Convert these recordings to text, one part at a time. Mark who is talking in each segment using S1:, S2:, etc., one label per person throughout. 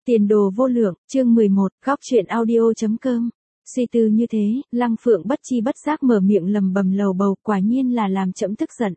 S1: Tiền đồ vô lượng, chương 11, góc truyện audio.com. Suy tư như thế, Lăng Phượng bất chi bất giác mở miệng lầm bầm lầu bầu, quả nhiên là làm trẫm tức giận.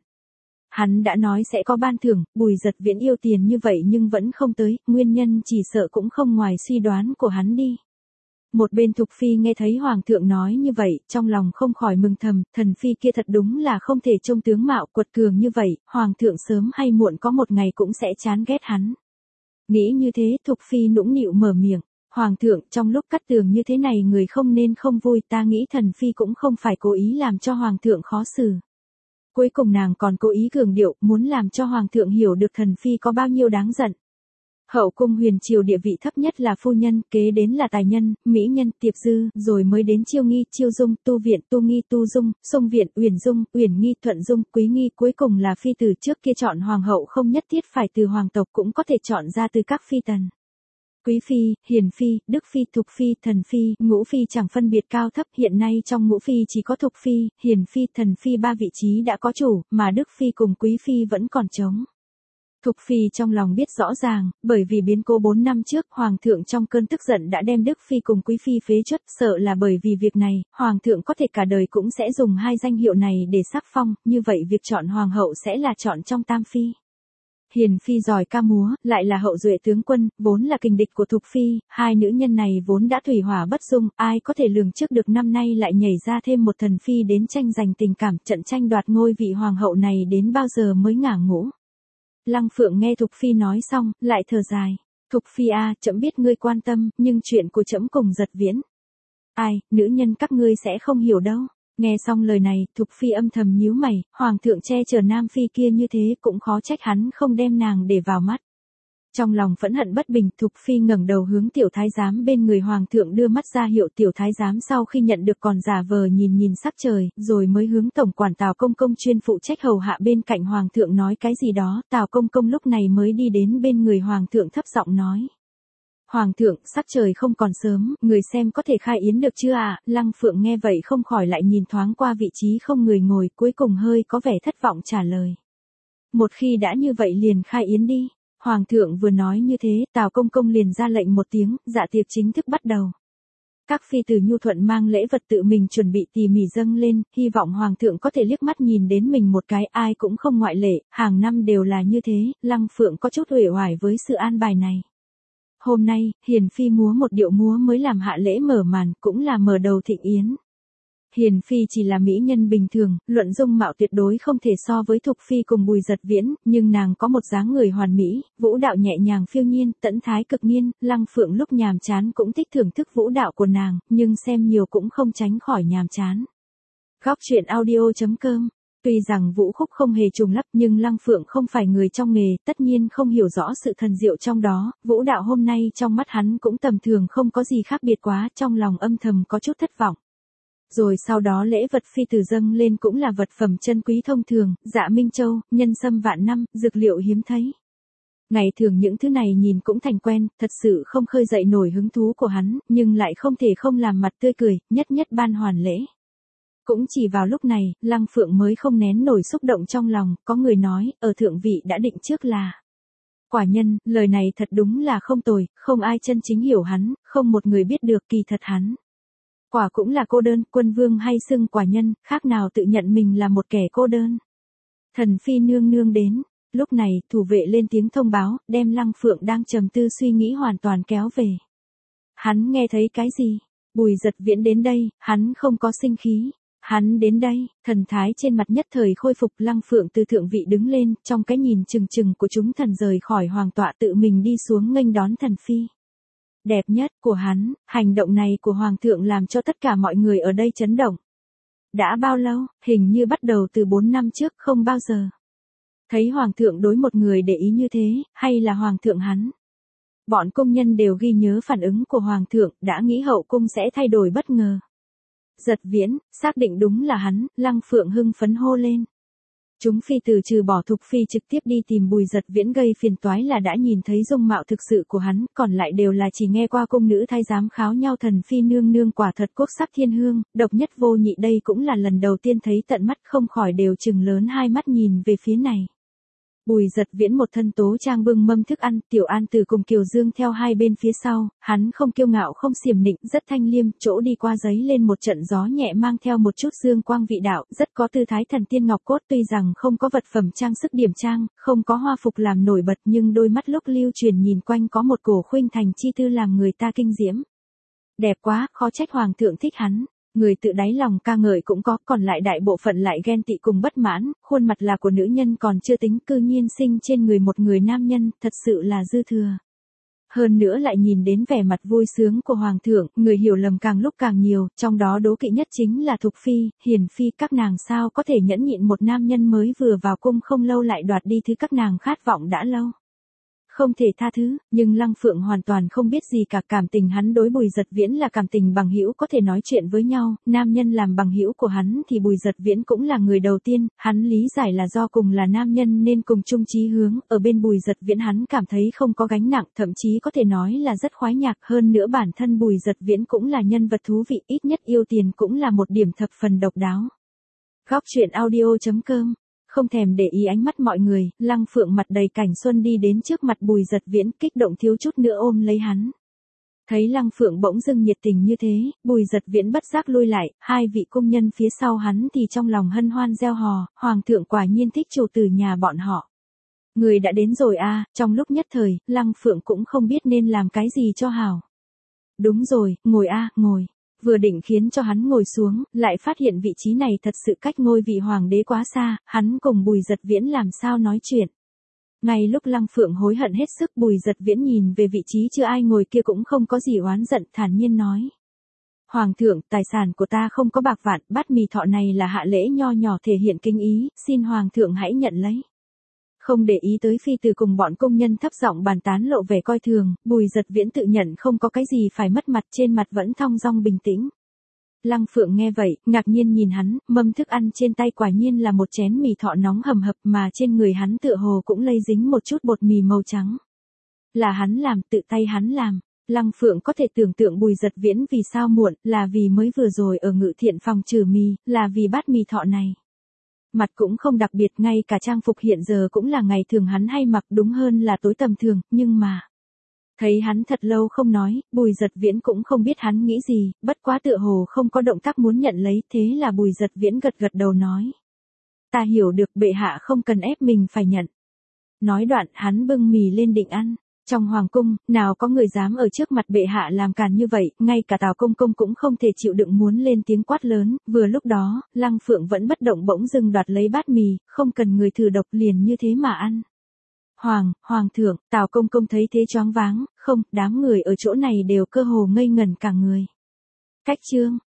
S1: Hắn đã nói sẽ có ban thưởng, Bùi Dật Viễn yêu tiền như vậy nhưng vẫn không tới, nguyên nhân chỉ sợ cũng không ngoài suy đoán của hắn đi. Một bên Thục Phi nghe thấy Hoàng thượng nói như vậy, trong lòng không khỏi mừng thầm, thần Phi kia thật đúng là không thể trông tướng mạo quật cường như vậy, Hoàng thượng sớm hay muộn có một ngày cũng sẽ chán ghét hắn. Nghĩ như thế, Thục Phi nũng nịu mở miệng, Hoàng thượng trong lúc cắt tường như thế này người không nên không vui, ta nghĩ thần Phi cũng không phải cố ý làm cho Hoàng thượng khó xử. Cuối cùng nàng còn cố ý cường điệu, muốn làm cho Hoàng thượng hiểu được thần Phi có bao nhiêu đáng giận. Hậu cung huyền triều địa vị thấp nhất là phu nhân, kế đến là tài nhân, mỹ nhân, tiệp dư, rồi mới đến chiêu nghi, chiêu dung, tu viện, tu nghi, tu dung, xung viện, uyển nghi, thuận dung, quý nghi, cuối cùng là phi tử. Trước kia chọn hoàng hậu không nhất thiết phải từ hoàng tộc, cũng có thể chọn ra từ các phi tần. Quý phi, hiền phi, đức phi, thục phi, thần phi, ngũ phi chẳng phân biệt cao thấp, hiện nay trong ngũ phi chỉ có thục phi, hiền phi, thần phi ba vị trí đã có chủ, mà đức phi cùng quý phi vẫn còn trống. Thục Phi trong lòng biết rõ ràng, bởi vì biến cố 4 năm trước, Hoàng thượng trong cơn tức giận đã đem Đức Phi cùng Quý Phi phế truất, sợ là bởi vì việc này, Hoàng thượng có thể cả đời cũng sẽ dùng hai danh hiệu này để sắc phong, như vậy việc chọn Hoàng hậu sẽ là chọn trong tam phi. Hiền Phi giỏi ca múa, lại là hậu duệ tướng quân, vốn là kình địch của Thục Phi, hai nữ nhân này vốn đã thủy hỏa bất dung, ai có thể lường trước được năm nay lại nhảy ra thêm một thần Phi đến tranh giành tình cảm, trận tranh đoạt ngôi vị Hoàng hậu này đến bao giờ mới ngả ngũ. Lăng Phượng nghe Thục Phi nói xong, lại thở dài. Thục Phi a, trẫm biết ngươi quan tâm, nhưng chuyện của trẫm cùng Dật Viễn. Ai, nữ nhân các ngươi sẽ không hiểu đâu. Nghe xong lời này, Thục Phi âm thầm nhíu mày, Hoàng thượng che chở Nam Phi kia như thế cũng khó trách hắn không đem nàng để vào mắt. Trong lòng phẫn hận bất bình, Thục Phi ngẩng đầu hướng tiểu thái giám bên người Hoàng thượng đưa mắt ra hiệu, tiểu thái giám sau khi nhận được còn giả vờ nhìn sắc trời, rồi mới hướng tổng quản Tào Công Công chuyên phụ trách hầu hạ bên cạnh Hoàng thượng nói cái gì đó, Tào Công Công lúc này mới đi đến bên người Hoàng thượng thấp giọng nói. Hoàng thượng, sắc trời không còn sớm, người xem có thể khai yến được chưa ạ? Lăng Phượng nghe vậy không khỏi lại nhìn thoáng qua vị trí không người ngồi, cuối cùng hơi có vẻ thất vọng trả lời. Một khi đã như vậy liền khai yến đi. Hoàng thượng vừa nói như thế, Tào Công Công liền ra lệnh một tiếng, dạ tiệc chính thức bắt đầu. Các phi tử nhu thuận mang lễ vật tự mình chuẩn bị tỉ mỉ dâng lên, hy vọng Hoàng thượng có thể liếc mắt nhìn đến mình một cái, ai cũng không ngoại lệ, hàng năm đều là như thế, Lăng Phượng có chút uể oải với sự an bài này. Hôm nay, Hiền Phi múa một điệu múa mới làm hạ lễ mở màn, cũng là mở đầu thịnh yến. Hiền Phi chỉ là mỹ nhân bình thường, luận dung mạo tuyệt đối không thể so với Thục Phi cùng Bùi Dật Viễn, nhưng nàng có một dáng người hoàn mỹ, vũ đạo nhẹ nhàng phiêu nhiên, tẫn thái cực nhiên, Lăng Phượng lúc nhàm chán cũng thích thưởng thức vũ đạo của nàng, nhưng xem nhiều cũng không tránh khỏi nhàm chán. Góc truyện audio.com. Tuy rằng vũ khúc không hề trùng lắp nhưng Lăng Phượng không phải người trong nghề, tất nhiên không hiểu rõ sự thần diệu trong đó, vũ đạo hôm nay trong mắt hắn cũng tầm thường không có gì khác biệt quá, trong lòng âm thầm có chút thất vọng. Rồi sau đó lễ vật phi tử dâng lên cũng là vật phẩm chân quý thông thường, dạ Minh Châu, nhân sâm vạn năm, dược liệu hiếm thấy. Ngày thường những thứ này nhìn cũng thành quen, thật sự không khơi dậy nổi hứng thú của hắn, nhưng lại không thể không làm mặt tươi cười, nhất ban hoàn lễ. Cũng chỉ vào lúc này, Lăng Phượng mới không nén nổi xúc động trong lòng, có người nói, ở thượng vị đã định trước là. Quả nhân, lời này thật đúng là không tồi, không ai chân chính hiểu hắn, không một người biết được kỳ thật hắn. Quả cũng là cô đơn, quân vương hay xưng quả nhân, khác nào tự nhận mình là một kẻ cô đơn. Thần Phi nương nương đến, lúc này, thủ vệ lên tiếng thông báo, đem Lăng Phượng đang trầm tư suy nghĩ hoàn toàn kéo về. Hắn nghe thấy cái gì? Bùi Dật Viễn đến đây, hắn không có sinh khí. Hắn đến đây, thần thái trên mặt nhất thời khôi phục, Lăng Phượng từ thượng vị đứng lên, trong cái nhìn chừng của chúng thần rời khỏi hoàng tọa tự mình đi xuống nghênh đón thần Phi. Đẹp nhất của hắn, hành động này của Hoàng thượng làm cho tất cả mọi người ở đây chấn động. Đã bao lâu, hình như bắt đầu từ 4 năm trước, không bao giờ. Thấy Hoàng thượng đối một người để ý như thế, hay là Hoàng thượng hắn. Bọn công nhân đều ghi nhớ phản ứng của Hoàng thượng, đã nghĩ hậu cung sẽ thay đổi bất ngờ. Dật Viễn, xác định đúng là hắn, Lăng Phượng hưng phấn hô lên. Chúng phi tử trừ bỏ Thục Phi trực tiếp đi tìm Bùi Dật Viễn gây phiền toái là đã nhìn thấy dung mạo thực sự của hắn, còn lại đều là chỉ nghe qua cung nữ thái giám kháo nhau thần Phi nương nương quả thật quốc sắc thiên hương, độc nhất vô nhị, đây cũng là lần đầu tiên thấy tận mắt, không khỏi đều trừng lớn hai mắt nhìn về phía này. Bùi Giật Viễn một thân tố trang bưng mâm thức ăn, Tiểu An Tử cùng Kiều Dương theo hai bên phía sau, hắn không kiêu ngạo không xiểm nịnh, rất thanh liêm, chỗ đi qua giấy lên một trận gió nhẹ mang theo một chút dương quang vị đạo, rất có tư thái thần tiên ngọc cốt, tuy rằng không có vật phẩm trang sức điểm trang, không có hoa phục làm nổi bật, nhưng đôi mắt lúc lưu truyền nhìn quanh có một cổ khuynh thành chi tư làm người ta kinh diễm. Đẹp quá, khó trách hoàng thượng thích hắn. Người tự đáy lòng ca ngợi cũng có, còn lại đại bộ phận lại ghen tị cùng bất mãn, khuôn mặt là của nữ nhân còn chưa tính, cư nhiên sinh trên người một người nam nhân, thật sự là dư thừa. Hơn nữa lại nhìn đến vẻ mặt vui sướng của hoàng thượng, người hiểu lầm càng lúc càng nhiều, trong đó đố kỵ nhất chính là Thục Phi, Hiền Phi, các nàng sao có thể nhẫn nhịn một nam nhân mới vừa vào cung không lâu lại đoạt đi thứ các nàng khát vọng đã lâu. Không thể tha thứ, nhưng Lăng Phượng hoàn toàn không biết gì cả, cảm tình hắn đối Bùi Giật Viễn là cảm tình bằng hữu có thể nói chuyện với nhau, nam nhân làm bằng hữu của hắn thì Bùi Giật Viễn cũng là người đầu tiên, hắn lý giải là do cùng là nam nhân nên cùng chung chí hướng, ở bên Bùi Giật Viễn hắn cảm thấy không có gánh nặng, thậm chí có thể nói là rất khoái nhạc, hơn nữa bản thân Bùi Giật Viễn cũng là nhân vật thú vị, ít nhất yêu tiền cũng là một điểm thập phần độc đáo. Góc truyện audio.com. Không thèm để ý ánh mắt mọi người, Lăng Phượng mặt đầy cảnh xuân đi đến trước mặt Bùi Giật Viễn, kích động thiếu chút nữa ôm lấy hắn. Thấy Lăng Phượng bỗng dưng nhiệt tình như thế, Bùi Giật Viễn bất giác lui lại, hai vị cung nhân phía sau hắn thì trong lòng hân hoan reo hò, hoàng thượng quả nhiên thích chủ tử nhà bọn họ. Người đã đến rồi à, trong lúc nhất thời, Lăng Phượng cũng không biết nên làm cái gì cho hảo. Đúng rồi, ngồi a, ngồi. Vừa định khiến cho hắn ngồi xuống, lại phát hiện vị trí này thật sự cách ngôi vị hoàng đế quá xa, hắn cùng Bùi Giật Viễn làm sao nói chuyện. Ngay lúc Lăng Phượng hối hận hết sức, Bùi Giật Viễn nhìn về vị trí chưa ai ngồi kia cũng không có gì oán giận, thản nhiên nói. Hoàng thượng, tài sản của ta không có bạc vạn, bát mì thọ này là hạ lễ nho nhỏ thể hiện kinh ý, xin Hoàng thượng hãy nhận lấy. Không để ý tới phi từ cùng bọn công nhân thấp giọng bàn tán lộ vẻ coi thường, Bùi Giật Viễn tự nhận không có cái gì phải mất mặt, trên mặt vẫn thong dong bình tĩnh. Lăng Phượng nghe vậy, ngạc nhiên nhìn hắn, mâm thức ăn trên tay quả nhiên là một chén mì thọ nóng hầm hập mà trên người hắn tựa hồ cũng lây dính một chút bột mì màu trắng. Là hắn làm, tự tay hắn làm. Lăng Phượng có thể tưởng tượng Bùi Giật Viễn vì sao muộn, là vì mới vừa rồi ở Ngự Thiện phòng trừ mì, là vì bát mì thọ này. Mặt cũng không đặc biệt, ngay cả trang phục hiện giờ cũng là ngày thường hắn hay mặc, đúng hơn là tối tầm thường, nhưng mà. Thấy hắn thật lâu không nói, Bùi Giật Viễn cũng không biết hắn nghĩ gì, bất quá tựa hồ không có động tác muốn nhận lấy, thế là Bùi Giật Viễn gật gật đầu nói. Ta hiểu được, bệ hạ không cần ép mình phải nhận. Nói đoạn hắn bưng mì lên định ăn. Trong hoàng cung, nào có người dám ở trước mặt bệ hạ làm càn như vậy, ngay cả Tào Công Công cũng không thể chịu đựng muốn lên tiếng quát lớn, vừa lúc đó, Lăng Phượng vẫn bất động bỗng dưng đoạt lấy bát mì, không cần người thử độc liền như thế mà ăn. Hoàng thượng, Tào Công Công thấy thế choáng váng, không, đám người ở chỗ này đều cơ hồ ngây ngẩn cả người. Cách chương.